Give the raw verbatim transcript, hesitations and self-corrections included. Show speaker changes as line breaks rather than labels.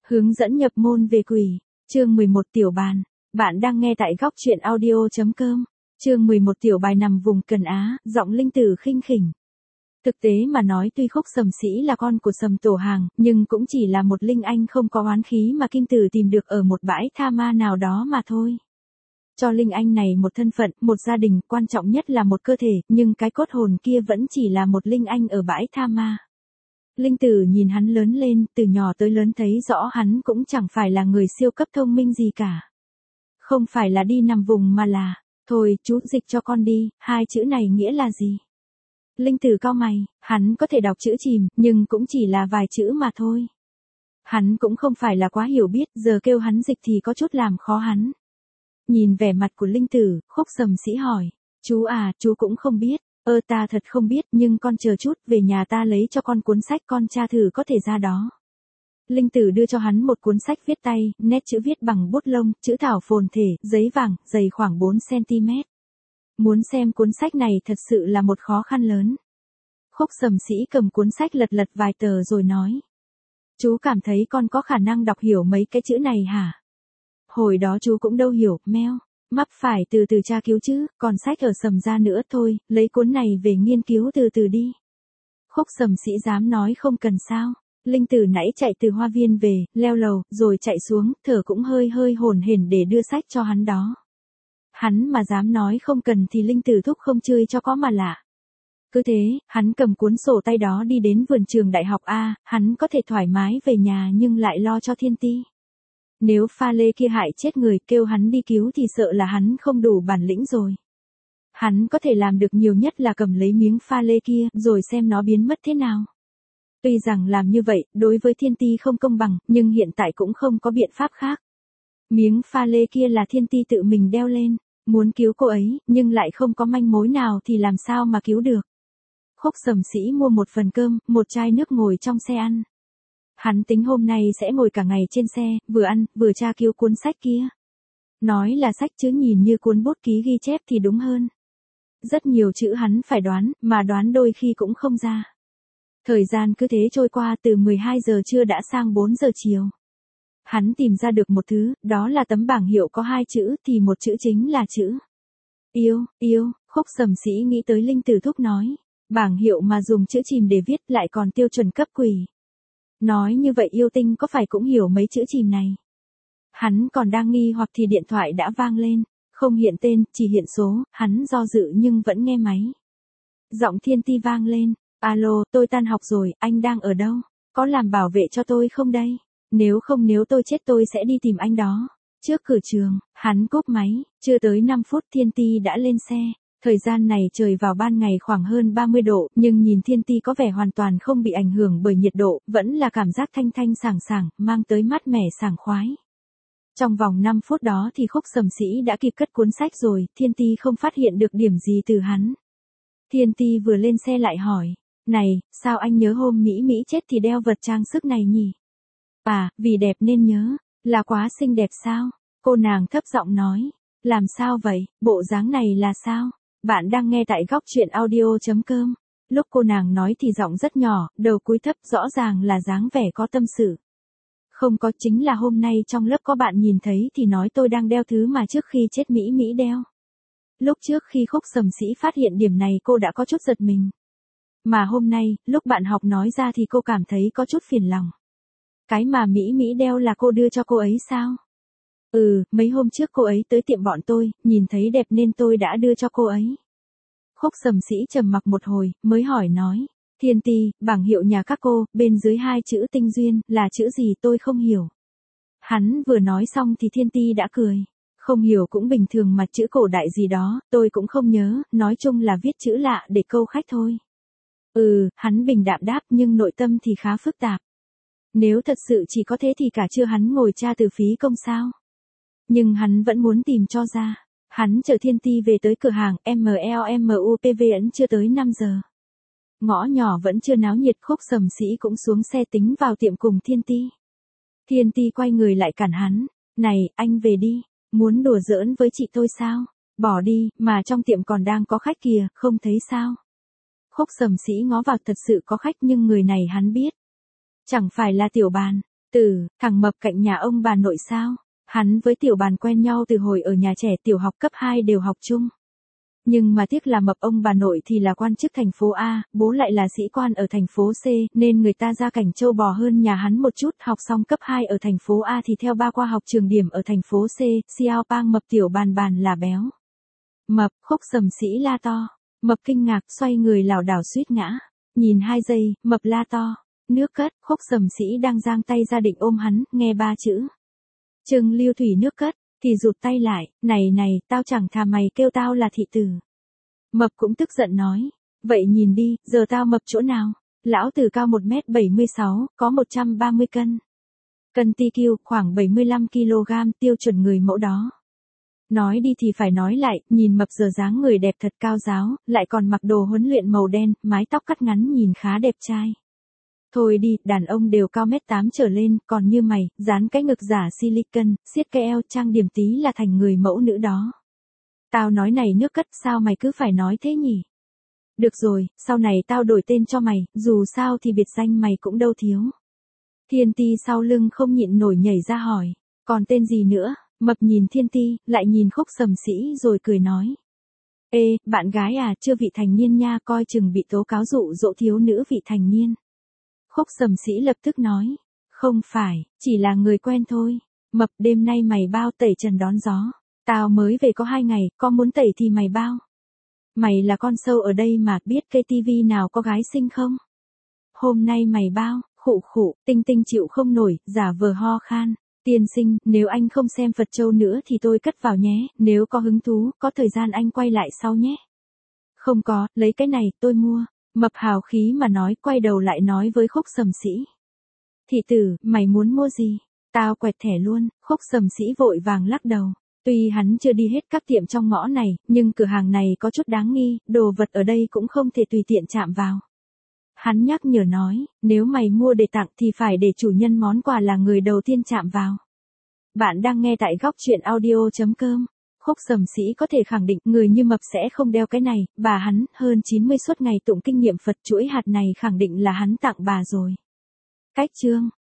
Hướng dẫn nhập môn về quỷ, chương mười một tiểu bàn. Bạn đang nghe tại góc truyện audio.com. Chương mười một tiểu bài nằm vùng Cần Á, giọng Linh Tử khinh khỉnh. Thực tế mà nói tuy Khúc Sầm Sĩ là con của Sầm Tổ Hàng, nhưng cũng chỉ là một linh anh không có oán khí mà Kim Tử tìm được ở một bãi tha ma nào đó mà thôi. Cho linh anh này một thân phận, một gia đình, quan trọng nhất là một cơ thể, nhưng cái cốt hồn kia vẫn chỉ là một linh anh ở bãi tha ma. Linh Tử nhìn hắn lớn lên, từ nhỏ tới lớn thấy rõ hắn cũng chẳng phải là người siêu cấp thông minh gì cả. Không phải là đi nằm vùng mà là, thôi chú dịch cho con đi, hai chữ này nghĩa là gì? Linh Tử cau mày, hắn có thể đọc chữ chìm, nhưng cũng chỉ là vài chữ mà thôi. Hắn cũng không phải là quá hiểu biết, giờ kêu hắn dịch thì có chút làm khó hắn. Nhìn vẻ mặt của Linh Tử, Khúc Sầm Sĩ hỏi, chú à, chú cũng không biết. Ơ ta thật không biết, nhưng con chờ chút, về nhà ta lấy cho con cuốn sách con tra thử có thể ra đó. Linh Tử đưa cho hắn một cuốn sách viết tay, nét chữ viết bằng bút lông, chữ thảo phồn thể, giấy vàng, dày khoảng bốn xăng-ti-mét. Muốn xem cuốn sách này thật sự là một khó khăn lớn. Khúc Sầm Sĩ cầm cuốn sách lật lật vài tờ rồi nói. Chú cảm thấy con có khả năng đọc hiểu mấy cái chữ này hả? Hồi đó chú cũng đâu hiểu, meo. Mắc phải từ từ tra cứu chứ, còn sách ở Sầm ra nữa thôi, lấy cuốn này về nghiên cứu từ từ đi. Khúc Sầm Sĩ dám nói không cần sao. Linh Tử nãy chạy từ hoa viên về, leo lầu, rồi chạy xuống, thở cũng hơi hơi hổn hển để đưa sách cho hắn đó. Hắn mà dám nói không cần thì Linh Tử thúc không chơi cho có mà lạ. Cứ thế, hắn cầm cuốn sổ tay đó đi đến vườn trường đại học A, hắn có thể thoải mái về nhà nhưng lại lo cho Thiên Ti. Nếu pha lê kia hại chết người kêu hắn đi cứu thì sợ là hắn không đủ bản lĩnh rồi. Hắn có thể làm được nhiều nhất là cầm lấy miếng pha lê kia rồi xem nó biến mất thế nào. Tuy rằng làm như vậy đối với Thiên Ti không công bằng nhưng hiện tại cũng không có biện pháp khác. Miếng pha lê kia là Thiên Ti tự mình đeo lên, muốn cứu cô ấy nhưng lại không có manh mối nào thì làm sao mà cứu được. Khúc Sầm Sĩ mua một phần cơm, một chai nước ngồi trong xe ăn. Hắn tính hôm nay sẽ ngồi cả ngày trên xe, vừa ăn, vừa tra cứu cuốn sách kia. Nói là sách chứ nhìn như cuốn bút ký ghi chép thì đúng hơn. Rất nhiều chữ hắn phải đoán, mà đoán đôi khi cũng không ra. Thời gian cứ thế trôi qua từ mười hai giờ trưa đã sang bốn giờ chiều. Hắn tìm ra được một thứ, đó là tấm bảng hiệu có hai chữ thì một chữ chính là chữ yêu, yêu. Khúc Sầm Sĩ nghĩ tới Linh Tử thúc nói. Bảng hiệu mà dùng chữ chìm để viết lại còn tiêu chuẩn cấp quỷ. Nói như vậy yêu tinh có phải cũng hiểu mấy chữ chìm này. Hắn còn đang nghi hoặc thì điện thoại đã vang lên, không hiện tên, chỉ hiện số, hắn do dự nhưng vẫn nghe máy. Giọng Thiên Ti vang lên, alo, tôi tan học rồi, anh đang ở đâu? Có làm bảo vệ cho tôi không đây? Nếu không nếu tôi chết tôi sẽ đi tìm anh đó. Trước cửa trường, hắn cúp máy, chưa tới năm phút Thiên Ti đã lên xe. Thời gian này trời vào ban ngày khoảng hơn ba mươi độ, nhưng nhìn Thiên Ti có vẻ hoàn toàn không bị ảnh hưởng bởi nhiệt độ, vẫn là cảm giác thanh thanh sảng sảng, mang tới mát mẻ sảng khoái. Trong vòng năm phút đó thì Khúc Sầm Sĩ đã kịp cất cuốn sách rồi, Thiên Ti không phát hiện được điểm gì từ hắn. Thiên Ti vừa lên xe lại hỏi, này, sao anh nhớ hôm Mỹ Mỹ chết thì đeo vật trang sức này nhỉ? À, vì đẹp nên nhớ, là quá xinh đẹp sao? Cô nàng thấp giọng nói, làm sao vậy, bộ dáng này là sao? Bạn đang nghe tại góc truyện audio.com. Lúc cô nàng nói thì giọng rất nhỏ, đầu cúi thấp rõ ràng là dáng vẻ có tâm sự. Không có, chính là hôm nay trong lớp có bạn nhìn thấy thì nói tôi đang đeo thứ mà trước khi chết Mỹ Mỹ đeo. Lúc trước khi Khúc Sầm Sĩ phát hiện điểm này cô đã có chút giật mình. Mà hôm nay, lúc bạn học nói ra thì cô cảm thấy có chút phiền lòng. Cái mà Mỹ Mỹ đeo là cô đưa cho cô ấy sao? Ừ, mấy hôm trước cô ấy tới tiệm bọn tôi, nhìn thấy đẹp nên tôi đã đưa cho cô ấy. Khúc Sầm Sĩ trầm mặc một hồi, mới hỏi nói, Thiên Ti, bảng hiệu nhà các cô, bên dưới hai chữ tinh duyên, là chữ gì tôi không hiểu. Hắn vừa nói xong thì Thiên Ti đã cười. Không hiểu cũng bình thường mà chữ cổ đại gì đó, tôi cũng không nhớ, nói chung là viết chữ lạ để câu khách thôi. Ừ, hắn bình đạm đáp nhưng nội tâm thì khá phức tạp. Nếu thật sự chỉ có thế thì cả trưa hắn ngồi tra từ phí công sao. Nhưng hắn vẫn muốn tìm cho ra. Hắn chở Thiên Ti về tới cửa hàng em lờ mupv ấn chưa tới năm giờ. Ngõ nhỏ vẫn chưa náo nhiệt, Khúc Sầm Sĩ cũng xuống xe tính vào tiệm cùng Thiên Ti. Thiên Ti quay người lại cản hắn. Này, anh về đi. Muốn đùa giỡn với chị tôi sao? Bỏ đi, mà trong tiệm còn đang có khách kìa, không thấy sao? Khúc Sầm Sĩ ngó vào thật sự có khách nhưng người này hắn biết. Chẳng phải là tiểu bàn. Từ, thằng mập cạnh nhà ông bà nội sao? Hắn với Tiểu Bàn quen nhau từ hồi ở nhà trẻ tiểu học cấp hai đều học chung. Nhưng mà tiếc là mập ông bà nội thì là quan chức thành phố A, bố lại là sĩ quan ở thành phố C, nên người ta gia cảnh trâu bò hơn nhà hắn một chút, học xong cấp hai ở thành phố A thì theo ba qua học trường điểm ở thành phố C, Xiao Pang mập Tiểu Bàn bàn là béo. Mập, Khúc Sầm Sĩ la to. Mập kinh ngạc xoay người lảo đảo suýt ngã. Nhìn hai giây, mập la to. Nước cất, Khúc Sầm Sĩ đang giang tay ra định ôm hắn, nghe ba chữ. Trừng Lưu Thủy nước cất, thì rụt tay lại, này này, tao chẳng thà mày kêu tao là thị tử. Mập cũng tức giận nói, vậy nhìn đi, giờ tao mập chỗ nào? Lão tử cao một mét bảy mươi sáu, có một trăm ba mươi cân. Cân ti kiu, khoảng bảy mươi lăm ki lô gam, tiêu chuẩn người mẫu đó. Nói đi thì phải nói lại, nhìn mập giờ dáng người đẹp thật cao ráo, lại còn mặc đồ huấn luyện màu đen, mái tóc cắt ngắn nhìn khá đẹp trai. Thôi đi, đàn ông đều cao mét tám trở lên, còn như mày, dán cái ngực giả silicon, siết cái eo trang điểm tí là thành người mẫu nữ đó. Tao nói này nước cất, sao mày cứ phải nói thế nhỉ? Được rồi, sau này tao đổi tên cho mày, dù sao thì biệt danh mày cũng đâu thiếu. Thiên Ti sau lưng không nhịn nổi nhảy ra hỏi, còn tên gì nữa? Mập nhìn Thiên Ti, lại nhìn Khúc Sầm Sĩ rồi cười nói. Ê, bạn gái à, chưa vị thành niên nha, coi chừng bị tố cáo dụ dỗ thiếu nữ vị thành niên. Khúc Sầm Sĩ lập tức nói, không phải, chỉ là người quen thôi. Mập, đêm nay mày bao tẩy trần đón gió. Tao mới về có hai ngày, có muốn tẩy thì mày bao. Mày là con sâu ở đây mà biết cây tivi nào có gái xinh không? Hôm nay mày bao, khụ khụ, Tinh Tinh chịu không nổi, giả vờ ho khan. Tiên sinh, nếu anh không xem Phật Châu nữa thì tôi cất vào nhé, nếu có hứng thú, có thời gian anh quay lại sau nhé. Không có, lấy cái này, tôi mua. Mập hào khí mà nói, quay đầu lại nói với Khúc Sầm Sĩ. Thị tử, mày muốn mua gì? Tao quẹt thẻ luôn. Khúc Sầm Sĩ vội vàng lắc đầu. Tuy hắn chưa đi hết các tiệm trong ngõ này, nhưng cửa hàng này có chút đáng nghi, đồ vật ở đây cũng không thể tùy tiện chạm vào. Hắn nhắc nhở nói, nếu mày mua để tặng thì phải để chủ nhân món quà là người đầu tiên chạm vào. Bạn đang nghe tại góc chuyện audio chấm com. Khúc Sầm Sĩ có thể khẳng định người như mập sẽ không đeo cái này, bà hắn, hơn chín mươi suốt ngày tụng kinh nghiệm Phật chuỗi hạt này khẳng định là hắn tặng bà rồi. Cách chương